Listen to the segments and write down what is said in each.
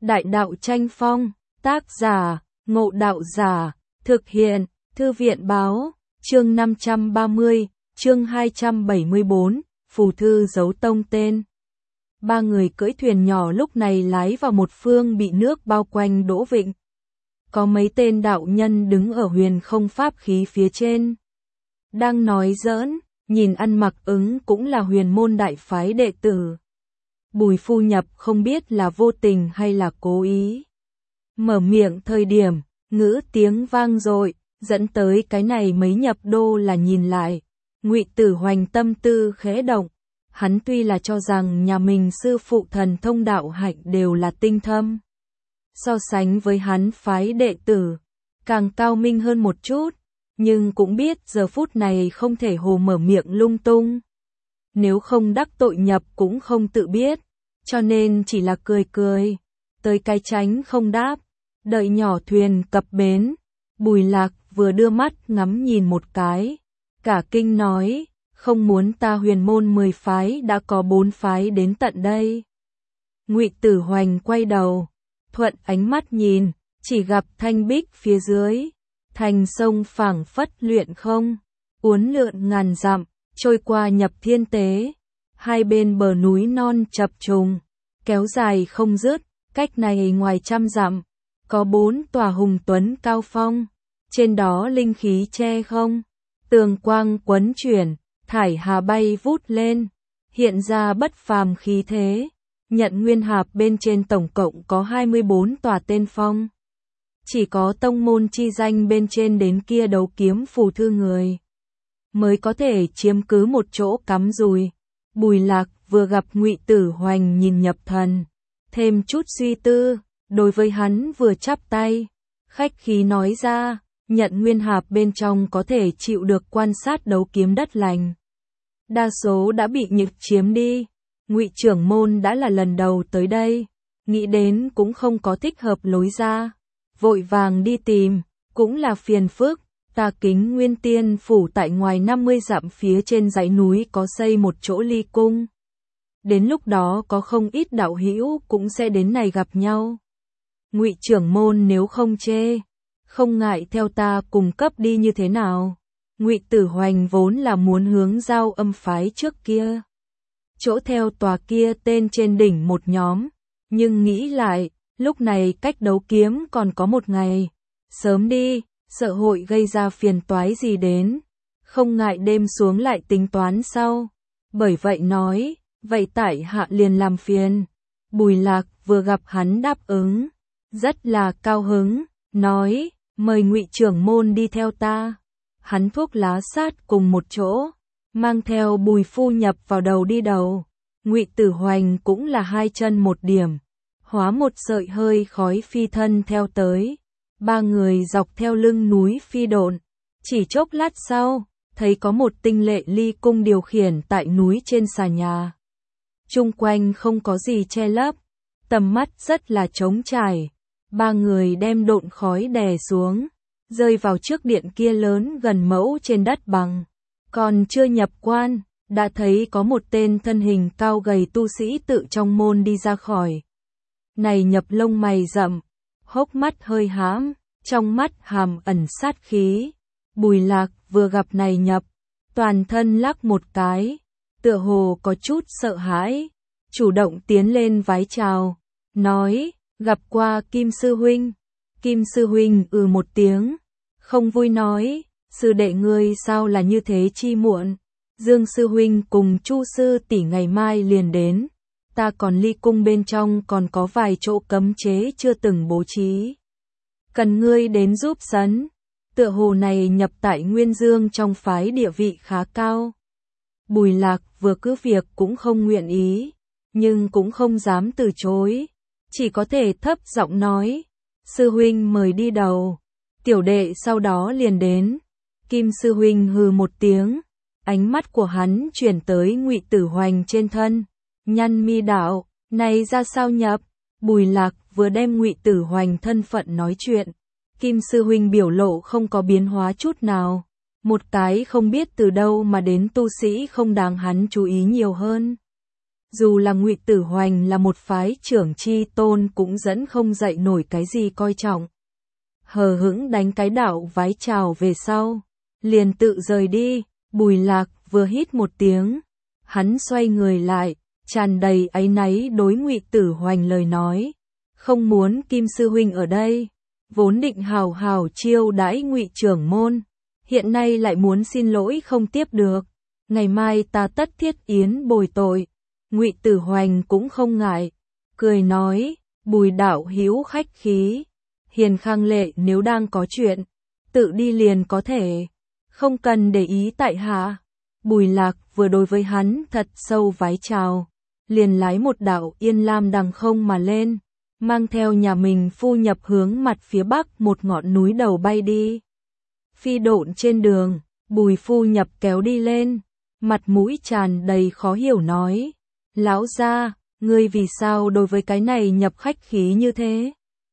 Đại đạo tranh phong, tác giả, Ngộ Đạo Giả, thực hiện, Thư viện báo, chương 530, chương 274, phù thư giấu tông tên. Ba người cưỡi thuyền nhỏ lúc này lái vào một phương bị nước bao quanh đỗ vịnh. Có mấy tên đạo nhân đứng ở huyền không pháp khí phía trên. Đang nói giỡn, nhìn ăn mặc ứng cũng là huyền môn đại phái đệ tử. Bùi Phu Nhập không biết là vô tình hay là cố ý. Mở miệng thời điểm, ngữ tiếng vang dội, dẫn tới cái này mấy nhập đô là nhìn lại. Ngụy Tử Hoành tâm tư khẽ động, hắn tuy là cho rằng nhà mình sư phụ thần thông đạo hạnh đều là tinh thâm. So sánh với hắn phái đệ tử, càng cao minh hơn một chút, nhưng cũng biết giờ phút này không thể hồ mở miệng lung tung. Nếu không đắc tội nhập cũng không tự biết, cho nên chỉ là cười cười, tới cái tránh không đáp, đợi nhỏ thuyền cập bến. Bùi Lạc vừa đưa mắt ngắm nhìn một cái, cả kinh nói, không muốn ta huyền môn 10 phái đã có 4 phái đến tận đây. Ngụy Tử Hoành quay đầu, thuận ánh mắt nhìn, chỉ gặp thanh bích phía dưới, thành sông phảng phất luyện không, uốn lượn ngàn dặm, trôi qua nhập thiên tế, hai bên bờ núi non chập trùng, kéo dài không dứt, cách này ngoài trăm dặm, có 4 tòa hùng tuấn cao phong, trên đó linh khí che không, tường quang quấn chuyển, thải hà bay vút lên, hiện ra bất phàm khí thế. Nhận nguyên hạp bên trên tổng cộng có 24 tòa tên phong. Chỉ có tông môn chi danh bên trên đến kia đấu kiếm phù thư người mới có thể chiếm cứ một chỗ cắm rùi. Bùi Lạc vừa gặp Ngụy Tử Hoành nhìn nhập thần, thêm chút suy tư, đối với hắn vừa chắp tay, khách khí nói ra, nhận nguyên hạp bên trong có thể chịu được quan sát đấu kiếm đất lành. Đa số đã bị nhược chiếm đi. Ngụy trưởng môn đã là lần đầu tới đây, nghĩ đến cũng không có thích hợp lối ra, vội vàng đi tìm, cũng là phiền phức. Ta Kính Nguyên Tiên phủ tại ngoài 50 dặm phía trên dãy núi có xây một chỗ ly cung. Đến lúc đó có không ít đạo hữu cũng sẽ đến này gặp nhau. Ngụy trưởng môn nếu không chê, không ngại theo ta cùng cấp đi như thế nào? Ngụy Tử Hoành vốn là muốn hướng Giao Âm phái trước kia. Chỗ theo tòa kia tên trên đỉnh một nhóm, nhưng nghĩ lại, lúc này cách đấu kiếm còn có một ngày, sớm đi, sợ hội gây ra phiền toái gì đến, không ngại đêm xuống lại tính toán sau. Bởi vậy nói, vậy tại hạ liền làm phiền. Bùi Lạc vừa gặp hắn đáp ứng, rất là cao hứng, nói, mời Ngụy trưởng môn đi theo ta. Hắn thuốc lá sát cùng một chỗ, mang theo Bùi Phu Nhập vào đầu đi đầu. Ngụy Tử Hoành cũng là hai chân một điểm, hóa một sợi hơi khói phi thân theo tới. Ba người dọc theo lưng núi phi độn, chỉ chốc lát sau, thấy có một tinh lệ ly cung điều khiển tại núi trên xà nhà. Chung quanh không có gì che lấp, tầm mắt rất là trống trải. Ba người đem độn khói đè xuống, rơi vào trước điện kia lớn gần mẫu trên đất bằng. Còn chưa nhập quan, đã thấy có một tên thân hình cao gầy tu sĩ tự trong môn đi ra khỏi. Này nhập lông mày rậm, hốc mắt hơi hãm, trong mắt hàm ẩn sát khí. Bùi Lạc vừa gặp này nhập, toàn thân lắc một cái, tựa hồ có chút sợ hãi, chủ động tiến lên vái chào, nói, gặp qua Kim Sư Huynh. Kim Sư Huynh một tiếng, không vui nói, sư đệ ngươi sao là như thế chi muộn. Dương Sư Huynh cùng Chu Sư tỷ ngày mai liền đến, ta còn ly cung bên trong còn có vài chỗ cấm chế chưa từng bố trí. Cần ngươi đến giúp sấn, tựa hồ này nhập tại Nguyên Dương trong phái địa vị khá cao. Bùi Lạc vừa cứ việc cũng không nguyện ý, nhưng cũng không dám từ chối, chỉ có thể thấp giọng nói, Sư Huynh mời đi đầu, tiểu đệ sau đó liền đến. Kim Sư Huynh hừ một tiếng, ánh mắt của hắn chuyển tới Ngụy Tử Hoành trên thân, nhăn mi đạo, này ra sao nhập? Bùi Lạc vừa đem Ngụy Tử Hoành thân phận nói chuyện, Kim Sư Huynh biểu lộ không có biến hóa chút nào, một cái không biết từ đâu mà đến tu sĩ không đáng hắn chú ý nhiều hơn. dù là Ngụy Tử Hoành là một phái trưởng chi tôn cũng dẫn không dậy nổi cái gì coi trọng. Hờ hững đánh cái đạo vái chào về sau, liền tự rời đi. Bùi Lạc vừa hít một tiếng, hắn xoay người lại, tràn đầy áy náy đối Ngụy Tử Hoành lời nói, không muốn Kim sư huynh ở đây, vốn định hào hào chiêu đãi Ngụy trưởng môn, hiện nay lại muốn xin lỗi không tiếp được, ngày mai ta tất thiết yến bồi tội. Ngụy Tử Hoành cũng không ngại, cười nói, Bùi đạo hữu khách khí, Hiền Khang Lệ nếu đang có chuyện, tự đi liền có thể, không cần để ý tại hạ. Bùi Lạc vừa đối với hắn thật sâu vái chào, liền lái một đạo yên lam đằng không mà lên, mang theo nhà mình phu nhập hướng mặt phía bắc một ngọn núi đầu bay đi. Phi độn trên đường, Bùi phu nhập kéo đi lên, mặt mũi tràn đầy khó hiểu nói, lão gia, ngươi vì sao đối với cái này nhập khách khí như thế?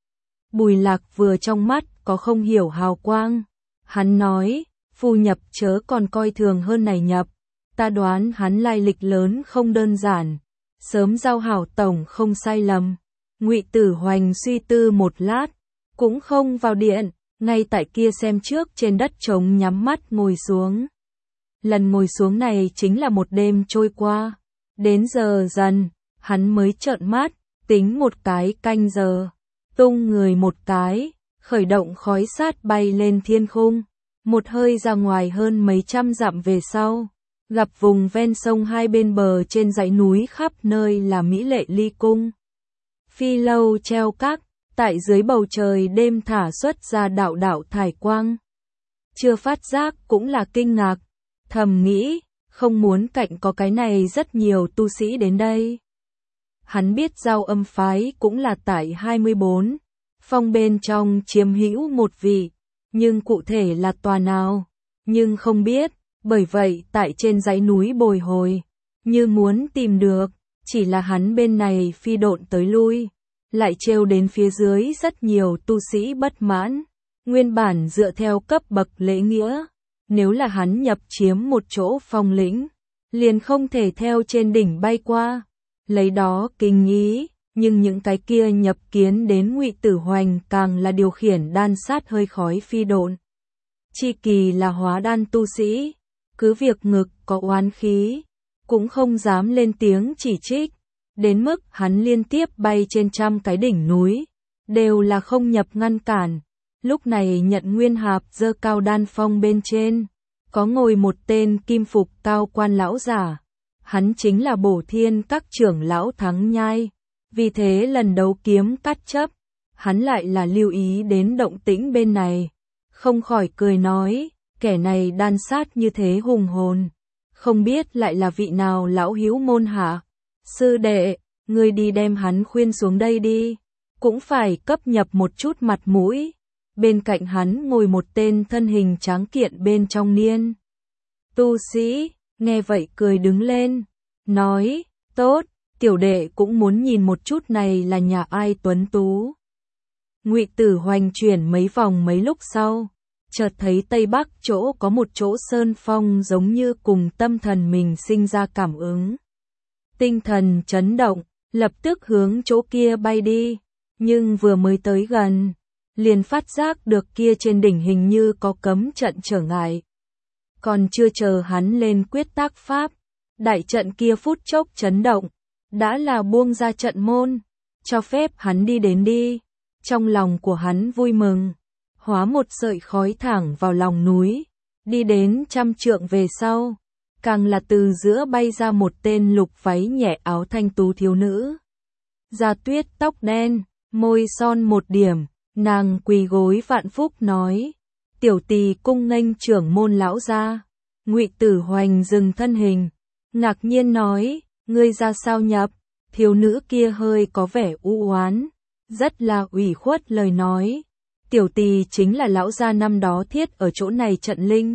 Bùi Lạc vừa trong mắt có không hiểu hào quang, hắn nói, phu nhập chớ còn coi thường hơn này nhập, ta đoán hắn lai lịch lớn không đơn giản, sớm giao hảo tổng không sai lầm. Ngụy Tử Hoành suy tư một lát, cũng không vào điện, ngay tại kia xem trước trên đất trống nhắm mắt ngồi xuống. Lần ngồi xuống này chính là một đêm trôi qua, đến giờ dần, hắn mới trợn mắt, tính một cái canh giờ, tung người một cái, khởi động khói sát bay lên thiên khung, một hơi ra ngoài hơn mấy trăm dặm về sau, gặp vùng ven sông hai bên bờ trên dãy núi khắp nơi là mỹ lệ ly cung. Phi lâu treo các, tại dưới bầu trời đêm thả xuất ra đạo đạo thải quang. Chưa phát giác cũng là kinh ngạc, thầm nghĩ, không muốn cạnh có cái này rất nhiều tu sĩ đến đây. Hắn biết Giao Âm phái cũng là tại 24, phong bên trong chiếm hữu một vị, nhưng cụ thể là tòa nào, nhưng không biết, bởi vậy tại trên dãy núi bồi hồi, như muốn tìm được, chỉ là hắn bên này phi độn tới lui, lại trêu đến phía dưới rất nhiều tu sĩ bất mãn, nguyên bản dựa theo cấp bậc lễ nghĩa, nếu là hắn nhập chiếm một chỗ phong lĩnh, liền không thể theo trên đỉnh bay qua, lấy đó kinh ý, nhưng những cái kia nhập kiến đến Ngụy Tử Hoành càng là điều khiển đan sát hơi khói phi độn. Chi kỳ là hóa đan tu sĩ, cứ việc ngực có oán khí, cũng không dám lên tiếng chỉ trích, đến mức hắn liên tiếp bay trên trăm cái đỉnh núi, đều là không nhập ngăn cản. Lúc này Nhận Nguyên Hạp dơ cao đan phong bên trên, có ngồi một tên kim phục cao quan lão giả, hắn chính là Bổ Thiên các trưởng lão Thắng Nhai, vì thế lần đấu kiếm cắt chấp, hắn lại là lưu ý đến động tĩnh bên này, không khỏi cười nói, kẻ này đan sát như thế hùng hồn, không biết lại là vị nào lão hữu môn hạ. Sư đệ, ngươi đi đem hắn khuyên xuống đây đi, cũng phải cấp nhập một chút mặt mũi. Bên cạnh hắn ngồi một tên thân hình tráng kiện bên trong niên tu sĩ, nghe vậy cười đứng lên, nói, tốt, tiểu đệ cũng muốn nhìn một chút này là nhà ai tuấn tú. Ngụy Tử Hoành chuyển mấy vòng mấy lúc sau, chợt thấy tây bắc chỗ có một chỗ sơn phong giống như cùng tâm thần mình sinh ra cảm ứng. Tinh thần chấn động, lập tức hướng chỗ kia bay đi, nhưng vừa mới tới gần, liền phát giác được kia trên đỉnh hình như có cấm trận trở ngại. Còn chưa chờ hắn lên quyết tác pháp, đại trận kia phút chốc chấn động, đã là buông ra trận môn, cho phép hắn đi đến đi. Trong lòng của hắn vui mừng, hóa một sợi khói thẳng vào lòng núi, đi đến trăm trượng về sau, càng là từ giữa bay ra một tên lục váy nhẹ áo thanh tú thiếu nữ. Da tuyết tóc đen, môi son một điểm, nàng quỳ gối vạn phúc nói, tiểu tỳ cung nghênh trưởng môn lão gia. Ngụy Tử Hoành dừng thân hình, ngạc nhiên nói, ngươi ra sao nhập? Thiếu nữ kia hơi có vẻ u oán, rất là ủy khuất lời nói, tiểu tỳ chính là lão gia năm đó thiết ở chỗ này trận linh.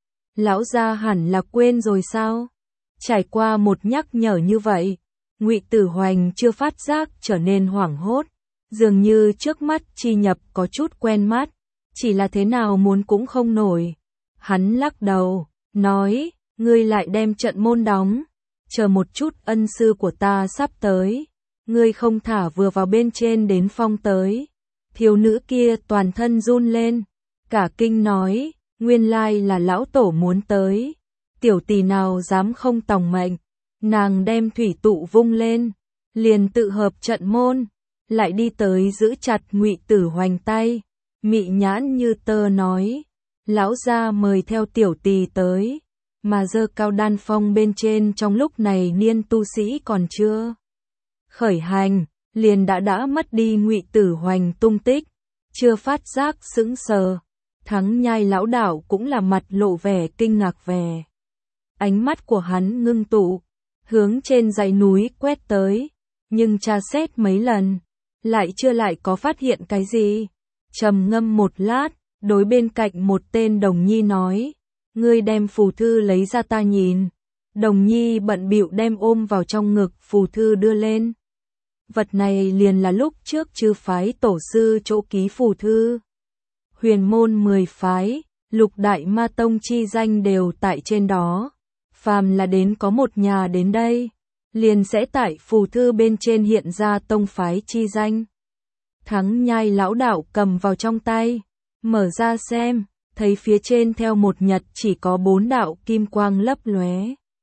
Lão gia hẳn là quên rồi sao? Trải qua một nhắc nhở như vậy, Ngụy Tử Hoành chưa phát giác trở nên hoảng hốt, dường như trước mắt chi nhập có chút quen mắt, chỉ là thế nào muốn cũng không nổi. Hắn lắc đầu, nói, ngươi lại đem trận môn đóng, chờ một chút, ân sư của ta sắp tới, ngươi không thả vừa vào bên trên đến phong tới. Thiếu nữ kia toàn thân run lên, cả kinh nói, nguyên lai là lão tổ muốn tới, tiểu tỷ nào dám không tòng mệnh. Nàng đem thủy tụ vung lên, liền tự hợp trận môn, lại đi tới giữ chặt Ngụy Tử Hoành tay, mị nhãn như tơ nói, lão gia mời theo tiểu tỷ tới, mà giơ cao đan phong bên trên. Trong lúc này niên tu sĩ còn chưa khởi hành, liền đã mất đi Ngụy Tử Hoành tung tích, chưa phát giác sững sờ. Thắng Nhai lão đạo cũng là mặt lộ vẻ kinh ngạc vẻ. Ánh mắt của hắn ngưng tụ, hướng trên dãy núi quét tới, nhưng tra xét mấy lần, lại chưa lại có phát hiện cái gì. Trầm ngâm một lát, đối bên cạnh một tên đồng nhi nói, ngươi đem phù thư lấy ra ta nhìn. Đồng nhi bận bịu đem ôm vào trong ngực phù thư đưa lên. Vật này liền là lúc trước chư phái tổ sư chỗ ký phù thư. Huyền môn 10 phái, lục đại ma tông chi danh đều tại trên đó. Phàm là đến có một nhà đến đây, liền sẽ tại phù thư bên trên hiện ra tông phái chi danh. Thắng Nhai lão đạo cầm vào trong tay, mở ra xem, thấy phía trên theo một nhật chỉ có 4 đạo kim quang lấp lóe.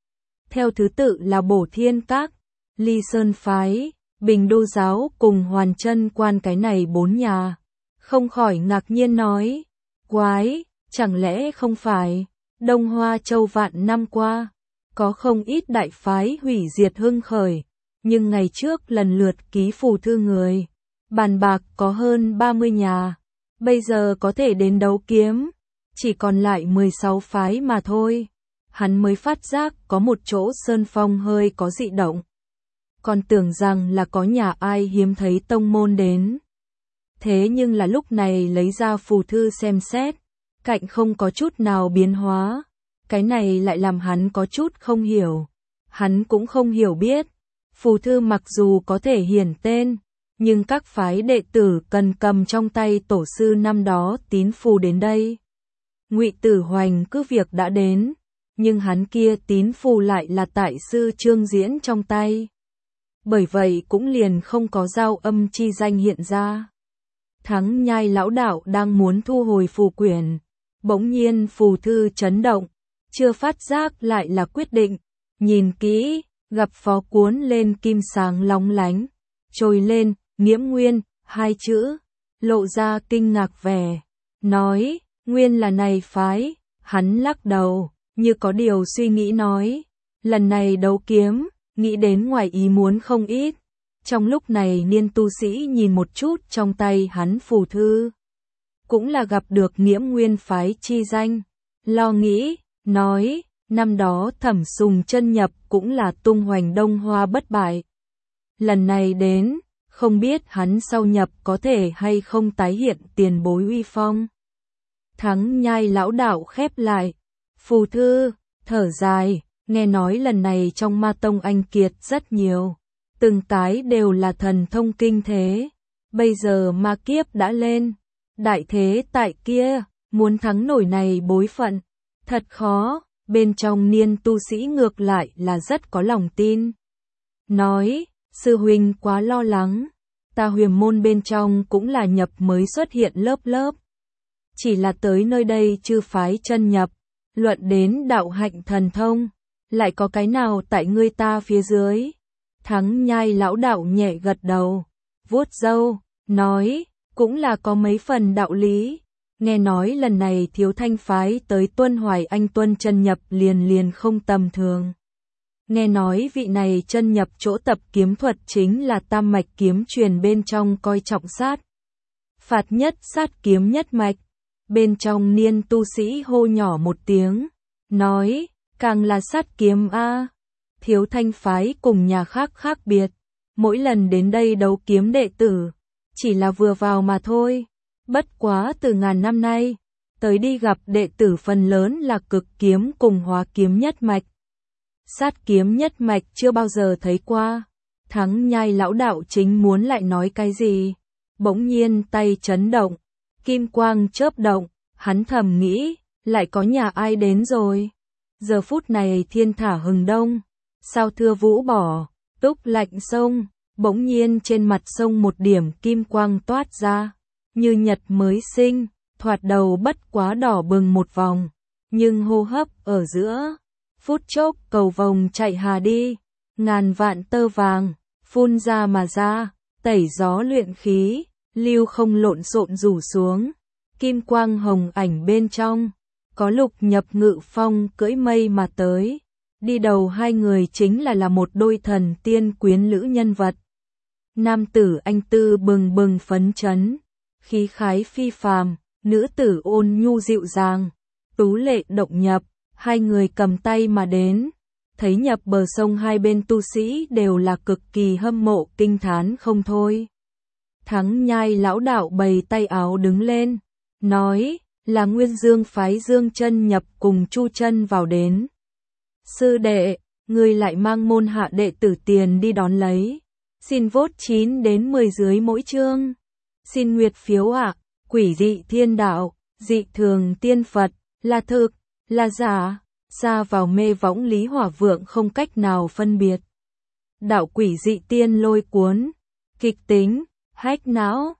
Theo thứ tự là Bổ Thiên Các, Ly Sơn phái, Bình Đô giáo cùng Hoàn Chân quan, cái này 4 nhà. Không khỏi ngạc nhiên nói, quái, chẳng lẽ không phải Đông Hoa Châu vạn năm qua, có không ít đại phái hủy diệt hưng khởi, nhưng ngày trước lần lượt ký phù thư người, bàn bạc có hơn 30 nhà, bây giờ có thể đến đấu kiếm, chỉ còn lại 16 phái mà thôi. Hắn mới phát giác có một chỗ sơn phong hơi có dị động, còn tưởng rằng là có nhà ai hiếm thấy tông môn đến. Thế nhưng là lúc này lấy ra phù thư xem xét, cạnh không có chút nào biến hóa. Cái này lại làm hắn có chút không hiểu. Hắn cũng không hiểu biết. Phù thư mặc dù có thể hiển tên, nhưng các phái đệ tử cần cầm trong tay tổ sư năm đó tín phù đến đây. Ngụy Tử Hoành cứ việc đã đến, nhưng hắn kia tín phù lại là tại sư Trương Diễn trong tay. Bởi vậy cũng liền không có giao âm chi danh hiện ra. Thắng Nhai lão đạo đang muốn thu hồi phù quyển, bỗng nhiên phù thư chấn động, chưa phát giác lại là quyết định, nhìn kỹ, gặp phó cuốn lên kim sáng lóng lánh, trồi lên, Nghiễm Nguyên, 2 chữ, lộ ra kinh ngạc vẻ, nói, nguyên là này phái. Hắn lắc đầu, như có điều suy nghĩ nói, lần này đấu kiếm, nghĩ đến ngoài ý muốn không ít. Trong lúc này niên tu sĩ nhìn một chút trong tay hắn phù thư, cũng là gặp được Nghiễm Nguyên phái chi danh, lo nghĩ, nói, năm đó Thẩm Sùng chân nhập cũng là tung hoành Đông Hoa bất bại. Lần này đến, không biết hắn sau nhập có thể hay không tái hiện tiền bối uy phong. Thắng Nhai lão đạo khép lại phù thư, thở dài, nghe nói lần này trong ma tông anh kiệt rất nhiều, từng cái đều là thần thông kinh thế. Bây giờ ma kiếp đã lên, đại thế tại kia, muốn thắng nổi này bối phận, thật khó. Bên trong niên tu sĩ ngược lại là rất có lòng tin. Nói, sư huynh quá lo lắng, ta huyền môn bên trong cũng là nhập mới xuất hiện lớp lớp. Chỉ là tới nơi đây chư phái chân nhập, luận đến đạo hạnh thần thông, lại có cái nào tại ngươi ta phía dưới. Thắng Nhai lão đạo nhẹ gật đầu, vuốt râu, nói, cũng là có mấy phần đạo lý. Nghe nói lần này Thiếu Thanh phái tới Tuân Hoài Anh Tuân chân nhập liền không tầm thường. Nghe nói vị này chân nhập chỗ tập kiếm thuật chính là tam mạch kiếm truyền bên trong coi trọng sát phạt nhất, sát kiếm nhất mạch. Bên trong niên tu sĩ hô nhỏ một tiếng, nói, càng là sát kiếm a. Thiếu Thanh phái cùng nhà khác khác biệt, mỗi lần đến đây đấu kiếm đệ tử, chỉ là vừa vào mà thôi. Bất quá từ ngàn năm nay, tới đi gặp đệ tử phần lớn là cực kiếm cùng hóa kiếm nhất mạch. Sát kiếm nhất mạch chưa bao giờ thấy qua. Thắng Nhai lão đạo chính muốn lại nói cái gì, bỗng nhiên tay chấn động, kim quang chớp động, hắn thầm nghĩ, lại có nhà ai đến rồi. Giờ phút này thiên thả hừng đông, Sao thưa vũ bỏ, túc lạnh sông, bỗng nhiên trên mặt sông một điểm kim quang toát ra, như nhật mới sinh, thoạt đầu bất quá đỏ bừng một vòng, nhưng hô hấp ở giữa, phút chốc cầu vồng chạy hà đi, ngàn vạn tơ vàng, phun ra mà ra, tẩy gió luyện khí, lưu không lộn xộn rủ xuống, kim quang hồng ảnh bên trong, có Lục Nhập ngự phong cưỡi mây mà tới, đi đầu hai người chính là một đôi thần tiên quyến lữ nhân vật. Nam tử anh tư bừng bừng phấn chấn, khí khái phi phàm, nữ tử ôn nhu dịu dàng, tú lệ động nhập, hai người cầm tay mà đến, thấy nhập bờ sông hai bên tu sĩ đều là cực kỳ hâm mộ kinh thán không thôi. Thắng Nhai lão đạo bày tay áo đứng lên, nói, là Nguyên Dương phái Dương Chân nhập cùng Chu Chân vào đến. Sư đệ, người lại mang môn hạ đệ tử tiền đi đón lấy. Xin vote 9 đến 10 dưới mỗi chương. Xin nguyệt phiếu ạ, quỷ dị thiên đạo, dị thường tiên Phật, là thực, là giả, xa vào mê võng Lý Hỏa Vượng không cách nào phân biệt. Đạo quỷ dị tiên lôi cuốn, kịch tính, hách não,